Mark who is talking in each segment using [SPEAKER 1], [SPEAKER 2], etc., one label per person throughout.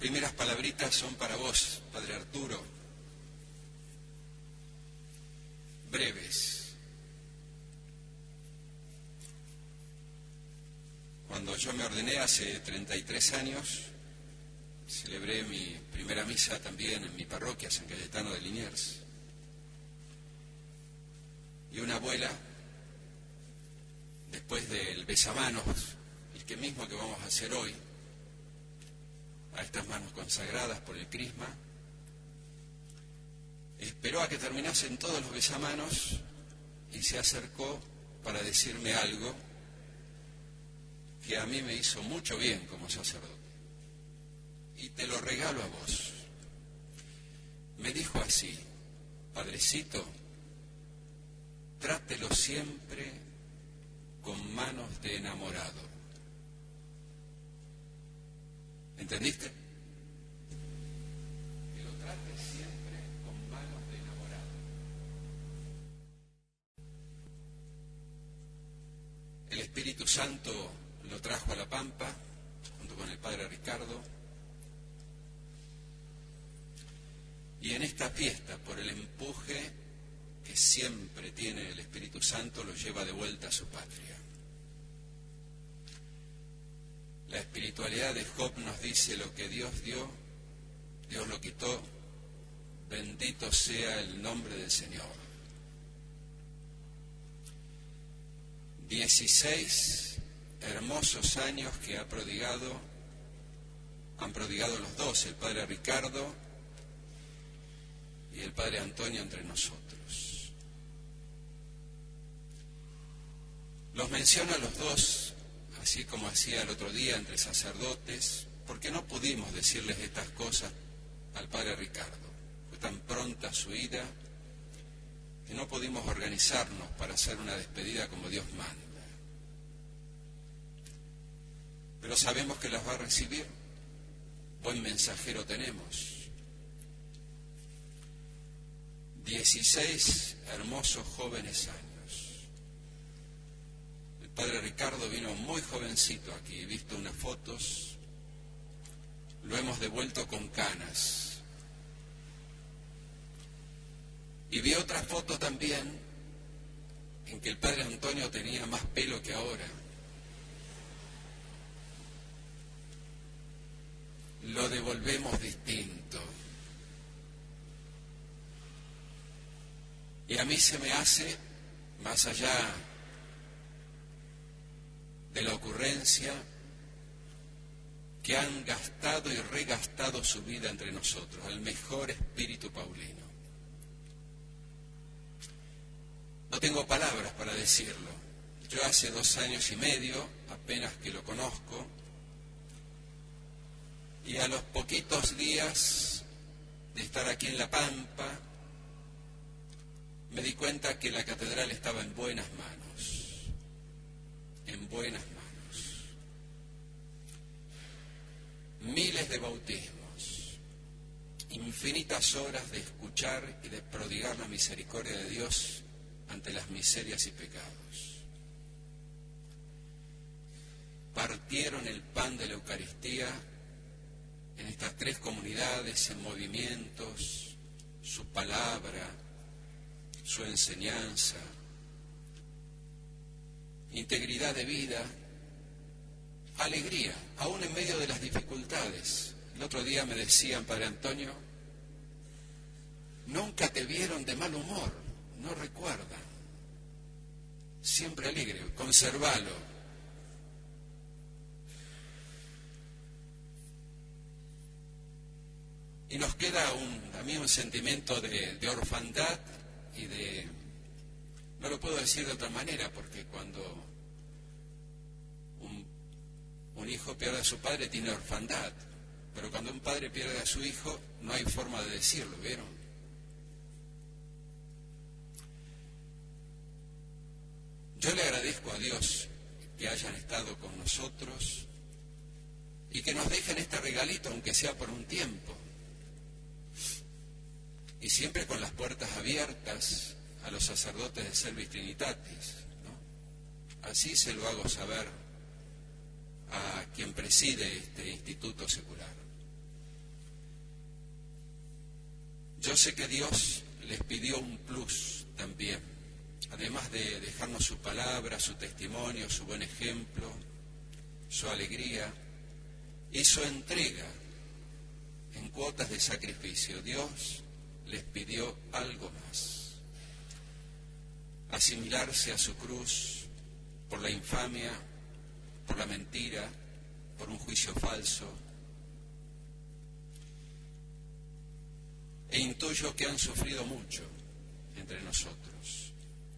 [SPEAKER 1] primeras palabritas son para vos, Padre Arturo, breves. Cuando yo me ordené hace 33 años, celebré mi primera misa también en mi parroquia, San Cayetano de Liniers. Y una abuela, después del besamanos, el que mismo que vamos a hacer hoy, a estas manos consagradas por el crisma, esperó a que terminasen todos los besamanos y se acercó para decirme algo que a mí me hizo mucho bien como sacerdote. Y te lo regalo a vos. Me dijo así: Padrecito, trátelo siempre con manos de enamorado. ¿Entendiste? Que lo trate siempre con manos de enamorado. El Espíritu Santo lo trajo a La Pampa, junto con el Padre Ricardo. Y en esta fiesta, por el empuje que siempre tiene el Espíritu Santo, lo lleva de vuelta a su patria. La espiritualidad de Job nos dice: lo que Dios dio, Dios lo quitó, bendito sea el nombre del Señor. 16 hermosos años que han prodigado los dos, el Padre Ricardo y el Padre Antonio, entre nosotros. Los menciono a los dos, así como hacía el otro día entre sacerdotes, porque no pudimos decirles estas cosas al Padre Ricardo. Fue tan pronta su ida que no pudimos organizarnos para hacer una despedida como Dios manda. Pero sabemos que las va a recibir. Buen mensajero tenemos. 16 hermosos jóvenes años. El Padre Ricardo vino muy jovencito aquí, he visto unas fotos, lo hemos devuelto con canas. Y vi otra foto también en que el Padre Antonio tenía más pelo que ahora. Lo devolvemos distinto. Y a mí se me hace, más allá de la ocurrencia, que han gastado y regastado su vida entre nosotros, al mejor espíritu paulino. No tengo palabras para decirlo. Yo hace 2 años y medio, apenas que lo conozco, y a los poquitos días de estar aquí en La Pampa, me di cuenta que la catedral estaba en buenas manos, en buenas manos. Miles de bautismos, infinitas horas de escuchar y de prodigar la misericordia de Dios ante las miserias y pecados. Partieron el pan de la Eucaristía en estas 3 comunidades, en movimientos, su palabra, su enseñanza, integridad de vida, alegría, aún en medio de las dificultades. El otro día me decían: Padre Antonio, nunca te vieron de mal humor, no recuerdan, siempre alegre, conservalo. Y nos queda a mí un sentimiento de orfandad y de... No lo puedo decir de otra manera, porque cuando un hijo pierde a su padre tiene orfandad, pero cuando un padre pierde a su hijo no hay forma de decirlo, ¿vieron? Yo le agradezco a Dios que hayan estado con nosotros y que nos dejen este regalito, aunque sea por un tiempo. Y siempre con las puertas abiertas a los sacerdotes de Servis Trinitatis, ¿no? Así se lo hago saber a quien preside este instituto secular. Yo sé que Dios les pidió un plus también, además de dejarnos su palabra, su testimonio, su buen ejemplo, su alegría y su entrega en cuotas de sacrificio. Dios les pidió algo más: asimilarse a su cruz por la infamia, por la mentira, por un juicio falso. E intuyo que han sufrido mucho entre nosotros.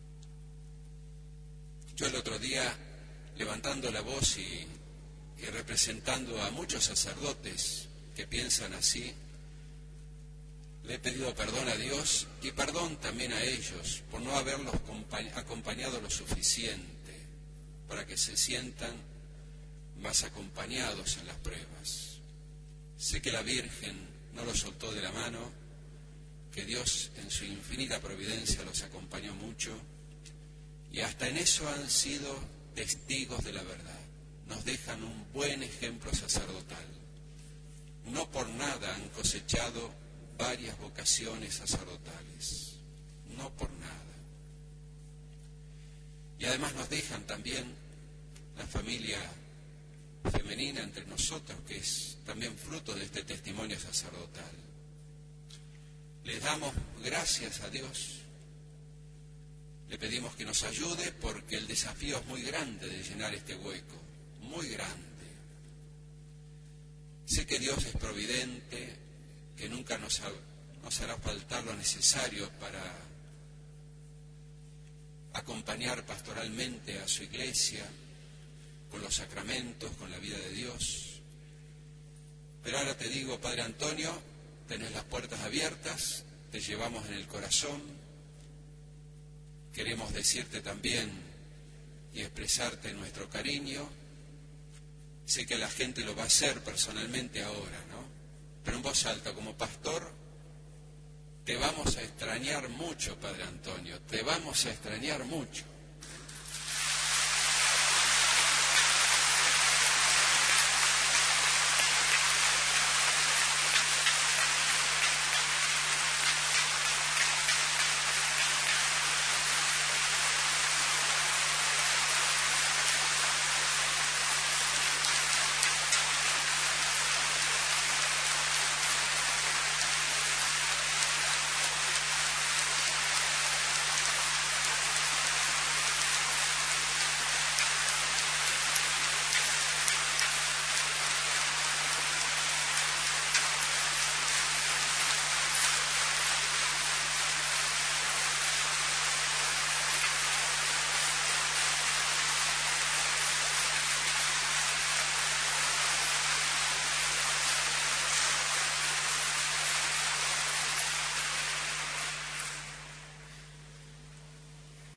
[SPEAKER 1] Yo el otro día, levantando la voz y representando a muchos sacerdotes que piensan así, le he pedido perdón a Dios y perdón también a ellos por no haberlos acompañado lo suficiente para que se sientan más acompañados en las pruebas. Sé que la Virgen no los soltó de la mano, que Dios en su infinita providencia los acompañó mucho y hasta en eso han sido testigos de la verdad. Nos dejan un buen ejemplo sacerdotal. No por nada han cosechado varias vocaciones sacerdotales, no por nada. Y además nos dejan también la familia femenina entre nosotros, que es también fruto de este testimonio sacerdotal. Les damos gracias a Dios, le pedimos que nos ayude porque el desafío es muy grande de llenar este hueco, muy grande. Sé que Dios es providente, que nunca nos hará faltar lo necesario para acompañar pastoralmente a su iglesia, con los sacramentos, con la vida de Dios. Pero ahora te digo, Padre Antonio, tenés las puertas abiertas, te llevamos en el corazón. Queremos decirte también y expresarte nuestro cariño. Sé que la gente lo va a hacer personalmente ahora, ¿no? Pero en voz alta, como pastor, te vamos a extrañar mucho, Padre Antonio, te vamos a extrañar mucho.